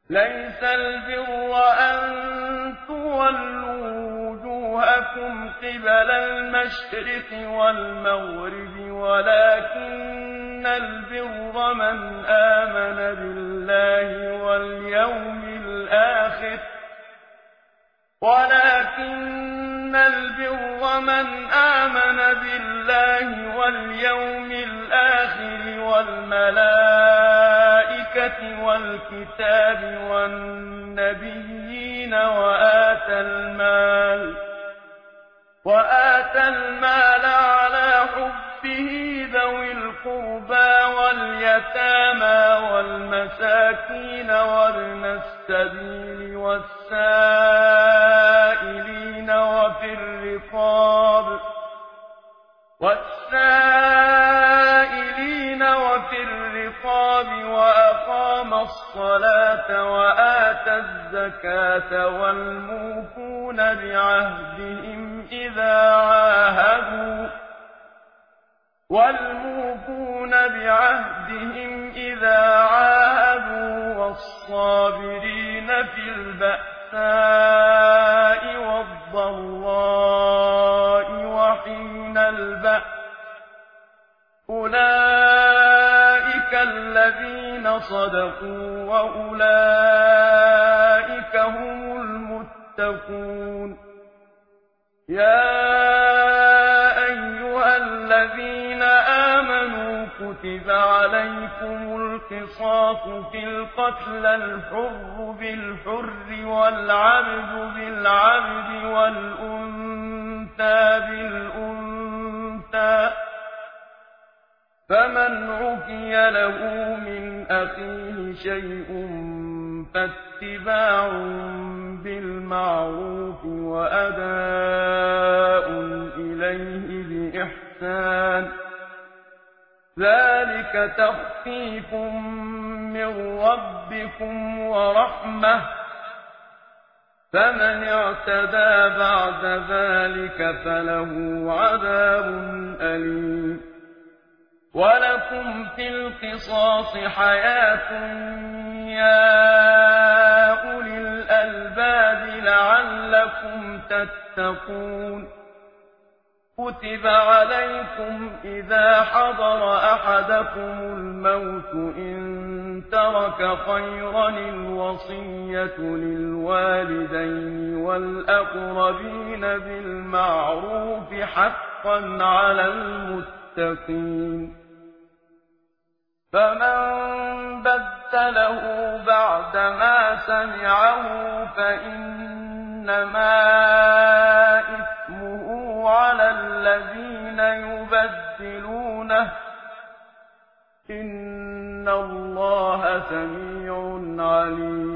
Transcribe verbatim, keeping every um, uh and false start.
لَيْسَ الْبِرَّ أَن تُوَلُّوا وُجُوهَكُمْ قِبَلَ الْمَشْرِقِ وَالْمَغْرِبِ وَلَٰكِنَّ الْبِرَّ مَنْ آمَنَ بِاللَّهِ وَالْيَوْمِ الْآخِرِ ولكن البر من آمن بالله واليوم الآخر والملائكة والكتاب والنبيين وآتى المال وآتى المال على حبه ذوي القربى واليتامى والمساكين وابن السبيل والسائلين وفي الرقاب والسائلين وفي الرقاب وأقام الصلاة وآتى الزكاة والموفون بعهدهم إذا عاهدوا والموفون بعهدهم إذا عاهدوا والصابرين في البأساء والضراء وحين البأس أولئك الذين صدقوا وأولئك هم المتقون يا أيها الذين آمنوا كتب عليكم القصاص في القتلى الحر بالحر والعبد بالعبد والأنثى بالأنثى فمن عفي له من أخيه شيء فاتباع بالمعروف وأداء إليه بإحسان ذلك تخفيف من ربكم ورحمة فمن اعتدى بعد ذلك فله عذاب أليم ولكم في القصاص حياة يا أولي الألباب لعلكم تتقون كتب عليكم إذا حضر أحدكم الموت إن ترك خيرا الوصية للوالدين والأقربين بالمعروف حقا على المتقين فمن بدله بعدما سمعه فإنما إثمه على الذين يبدلونه إن الله سميع عليم